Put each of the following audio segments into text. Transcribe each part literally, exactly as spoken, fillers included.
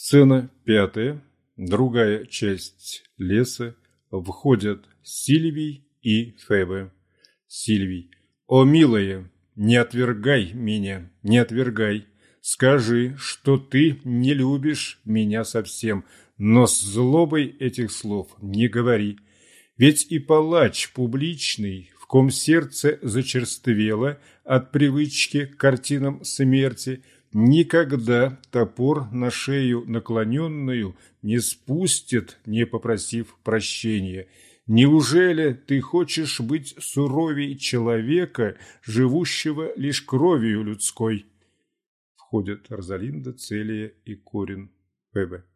Сцена пятая. Другая часть леса. Входят Сильвий и Фебе. Сильвий. О, милая, не отвергай меня, не отвергай. Скажи, что ты не любишь меня совсем, но с злобой этих слов не говори. Ведь и палач публичный, в ком сердце зачерствело от привычки к картинам смерти, никогда топор на шею наклоненную не спустит, не попросив прощения. Неужели ты хочешь быть суровей человека, живущего лишь кровью людской? Входят Розалинда, Целия и Корин. Фебе.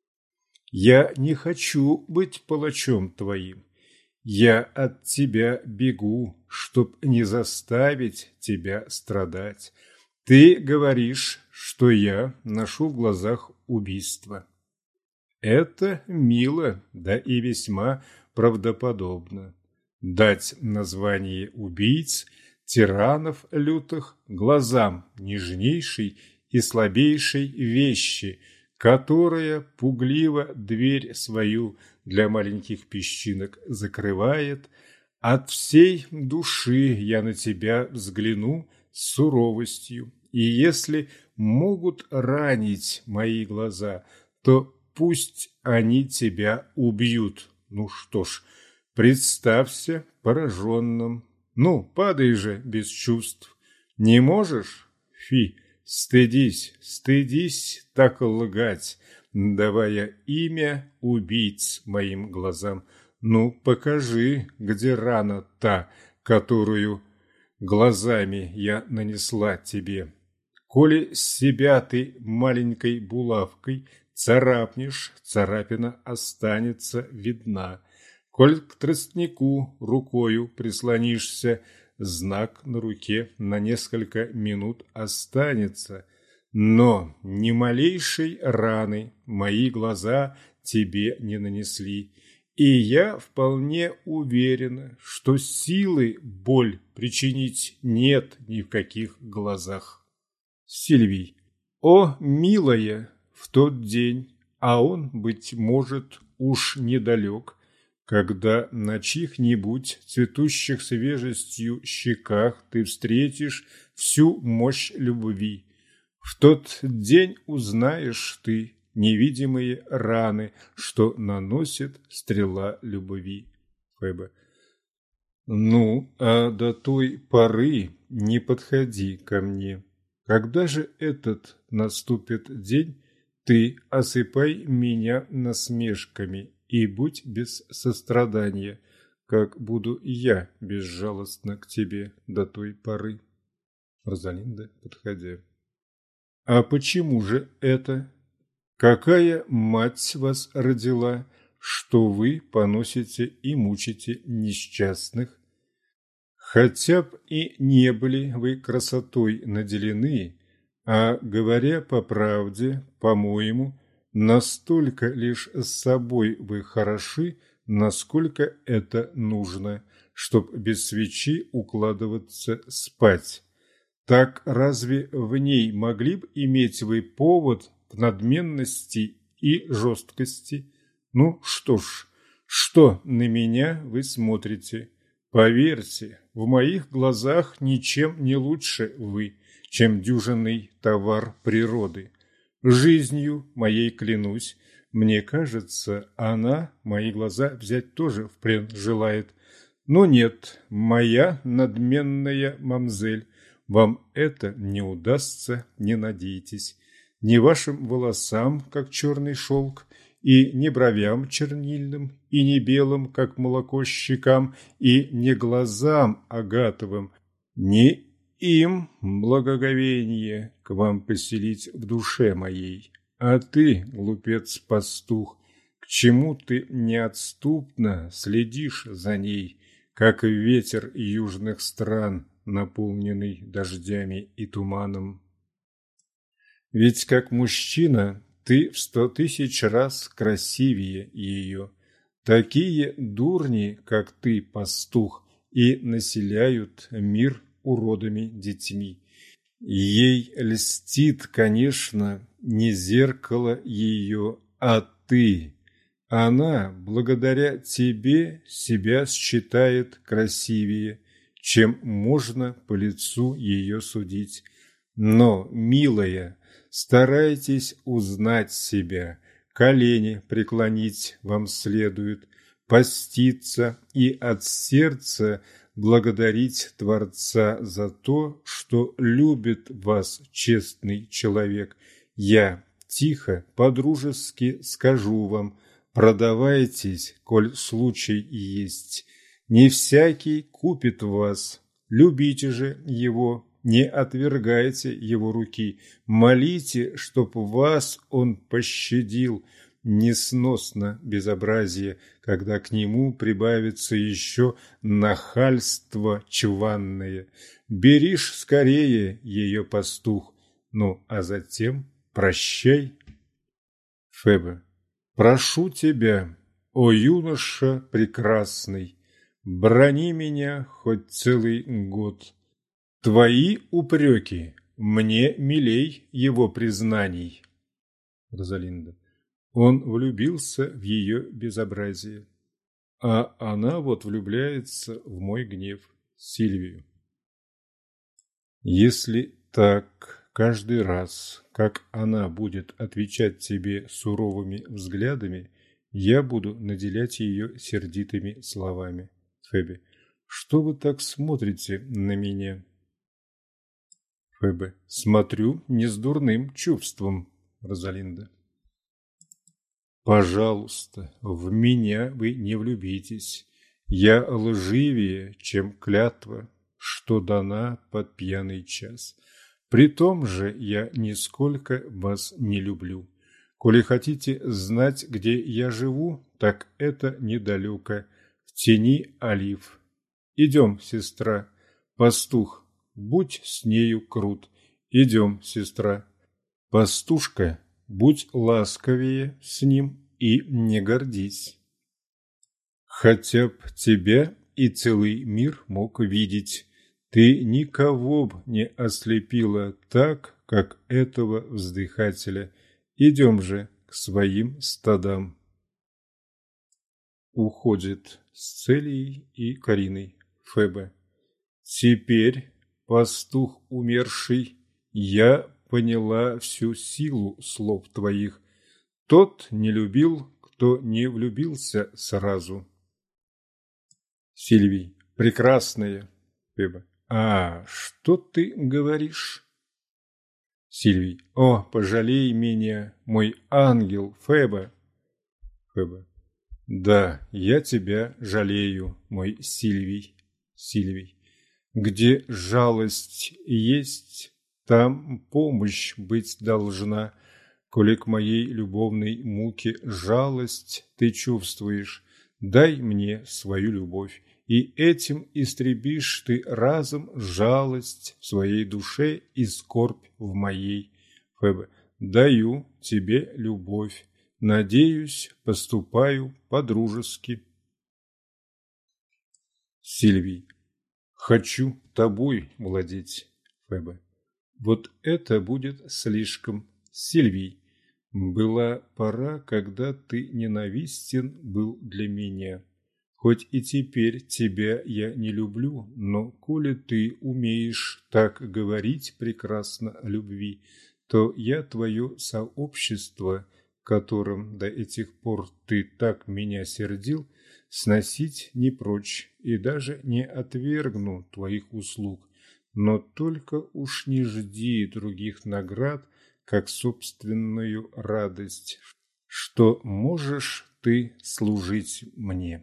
Я не хочу быть палачом твоим. Я от тебя бегу, чтоб не заставить тебя страдать. Ты говоришь, что я ношу в глазах убийство. Это мило, да и весьма правдоподобно. Дать название убийц, тиранов лютых, глазам нежнейшей и слабейшей вещи, которая пугливо дверь свою для маленьких песчинок закрывает. От всей души я на тебя взгляну с суровостью, и если могут ранить мои глаза, то пусть они тебя убьют. Ну что ж, представься пораженным. Ну, падай же без чувств. Не можешь? Фи, стыдись, стыдись так лгать, давая имя убийц моим глазам. Ну, покажи, где рана та, которую глазами я нанесла тебе. Коли себя ты маленькой булавкой царапнешь, царапина останется видна. Коль к тростнику рукою прислонишься, знак на руке на несколько минут останется. Но ни малейшей раны мои глаза тебе не нанесли. И я вполне уверена, что силы боль причинить нет ни в каких глазах. Сильвий. О, милая, в тот день, а он, быть может, уж недалек, когда на чьих-нибудь цветущих свежестью щеках ты встретишь всю мощь любви. В тот день узнаешь ты невидимые раны, что наносит стрела любви. Фебе. Ну, а до той поры не подходи ко мне. Когда же этот наступит день, ты осыпай меня насмешками и будь без сострадания, как буду и я безжалостна к тебе до той поры. Розалинда, подходя. А почему же это? Какая мать вас родила, что вы поносите и мучите несчастных? Хотя б и не были вы красотой наделены, а, говоря по правде, по-моему, настолько лишь с собой вы хороши, насколько это нужно, чтоб без свечи укладываться спать. Так разве в ней могли бы иметь вы повод к надменности и жесткости? Ну что ж, что на меня вы смотрите? Поверьте, в моих глазах ничем не лучше вы, чем дюжинный товар природы. Жизнью моей клянусь, мне кажется, она мои глаза взять тоже в плен желает. Но нет, моя надменная мамзель, вам это не удастся, не надейтесь. Ни вашим волосам, как черный шелк, и не бровям чернильным, и не белым, как молоко, щекам, и не глазам агатовым, не им благоговение к вам поселить в душе моей. А ты, глупец-пастух, к чему ты неотступно следишь за ней, как ветер южных стран, наполненный дождями и туманом? Ведь как мужчина ты в сто тысяч раз красивее ее. Такие дурни, как ты, пастух, и населяют мир уродами детьми. Ей льстит, конечно, не зеркало ее, а ты. Она, благодаря тебе, себя считает красивее, чем можно по лицу ее судить. Но, милая, старайтесь узнать себя, колени преклонить вам следует, поститься и от сердца благодарить Творца за то, что любит вас честный человек. Я тихо, по-дружески скажу вам, продавайтесь, коль случай есть. Не всякий купит вас, любите же его, не отвергайте его руки, молите, чтоб вас он пощадил. Несносно безобразие, когда к нему прибавится еще нахальство чванное. Беришь скорее ее, пастух, ну, а затем прощай. Фебе. Прошу тебя, о юноша прекрасный, брони меня хоть целый год. Твои упреки мне милей его признаний. Розалинда. Он влюбился в ее безобразие, а она вот влюбляется в мой гнев, Сильвию. Если так каждый раз, как она будет отвечать тебе суровыми взглядами, я буду наделять ее сердитыми словами. Фебе. Что вы так смотрите на меня? Фебе. Смотрю не с дурным чувством. Розалинда. Пожалуйста, в меня вы не влюбитесь. Я лживее, чем клятва, что дана под пьяный час. При том же я нисколько вас не люблю. Коли хотите знать, где я живу, так это недалеко, в тени олив. Идем, сестра, пастух, будь с нею крут. Идем, сестра, пастушка, будь ласковее с ним и не гордись. Хотя б тебя и целый мир мог видеть, ты никого б не ослепила так, как этого вздыхателя. Идем же к своим стадам. Уходит с Целией и Кариной. Фебе. Теперь, пастух умерший, я поняла всю силу слов твоих. Тот не любил, кто не влюбился сразу. Сильвий. Прекрасная. Фебе. А, что ты говоришь? Сильвий. О, пожалей меня, мой ангел, Фебе. Фебе. Да, я тебя жалею, мой Сильвий. Сильвий. Где жалость есть, там помощь быть должна. Коли к моей любовной муке жалость ты чувствуешь, дай мне свою любовь, и этим истребишь ты разом жалость в своей душе и скорбь в моей. Фебе. Даю тебе любовь, надеюсь, поступаю по-дружески. Сильвий. Хочу тобой владеть. Фебе. Вот это будет слишком. Сильвий. Была пора, когда ты ненавистен был для меня. Хоть и теперь тебя я не люблю, но коли ты умеешь так говорить прекрасно о любви, то я твое сообщество, которым до этих пор ты так меня сердил, сносить не прочь и даже не отвергну твоих услуг, но только уж не жди других наград, как собственную радость, что можешь ты служить мне.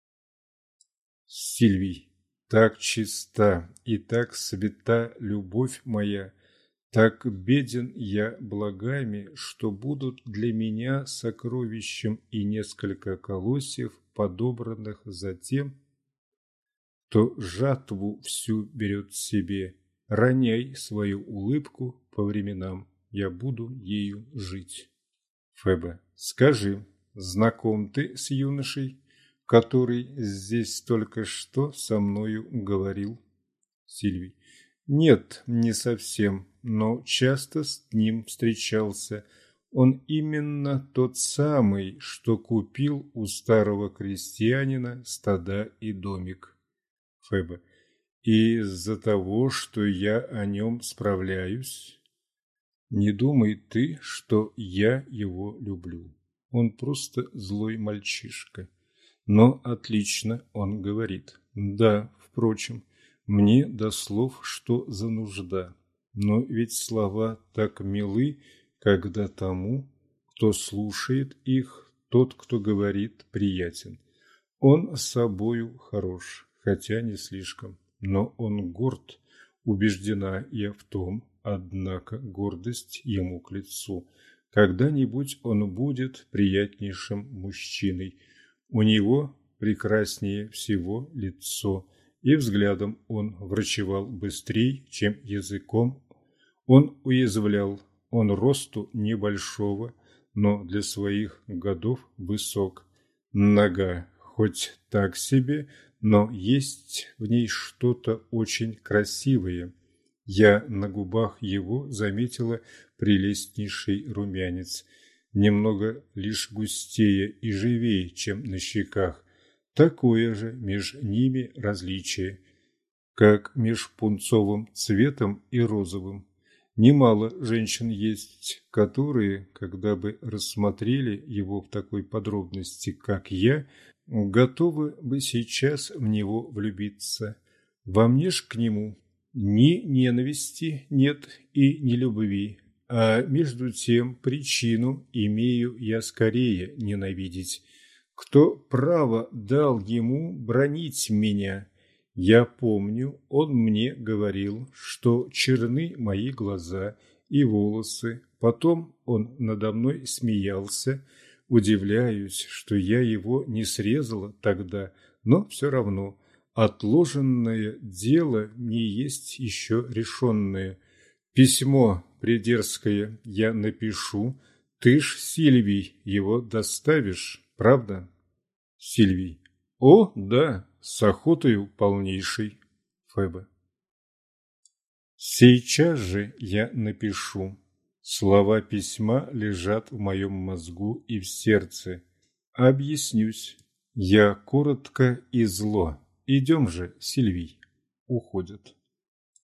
Сильвий. Так чиста и так свята любовь моя, так беден я благами, что будут для меня сокровищем и несколько колосьев, подобранных затем, кто жатву всю берет себе. Роняй свою улыбку по временам, я буду ею жить. Фебе. Скажи, знаком ты с юношей, который здесь только что со мною говорил? Сильвий. Нет, не совсем, но часто с ним встречался. Он именно тот самый, что купил у старого крестьянина стада и домик. Феба. И из-за того, что я о нем справляюсь, не думай ты, что я его люблю. Он просто злой мальчишка. Но отлично он говорит. Да, впрочем, мне до слов, что за нужда. Но ведь слова так милы, когда тому, кто слушает их, тот, кто говорит, приятен. Он собою хорош, хотя не слишком, но он горд. Убеждена я в том, однако гордость ему к лицу. Когда-нибудь он будет приятнейшим мужчиной. У него прекраснее всего лицо, и взглядом он врачевал быстрей, чем языком. Он уязвлял, он росту небольшого, но для своих годов высок. Нога хоть так себе, но есть в ней что-то очень красивое. Я на губах его заметила прелестнейший румянец, немного лишь густее и живее, чем на щеках. Такое же между ними различие, как меж пунцовым цветом и розовым. Немало женщин есть, которые, когда бы рассмотрели его в такой подробности, как я, готовы бы сейчас в него влюбиться. Во мне ж к нему ни ненависти нет и ни любви, а между тем причину имею я скорее ненавидеть. Кто право дал ему бранить меня? Я помню, он мне говорил, что черны мои глаза и волосы. Потом он надо мной смеялся. Удивляюсь, что я его не срезала тогда, но все равно отложенное дело не есть еще решенное. Письмо придерзкое я напишу. Ты ж, Сильвий, его доставишь, правда? Сильвий. О, да, с охотою полнейшей. Феба. Сейчас же я напишу. Слова письма лежат в моем мозгу и в сердце. Объяснюсь. Я коротко и зло. Идем же, Сильвий. Уходит.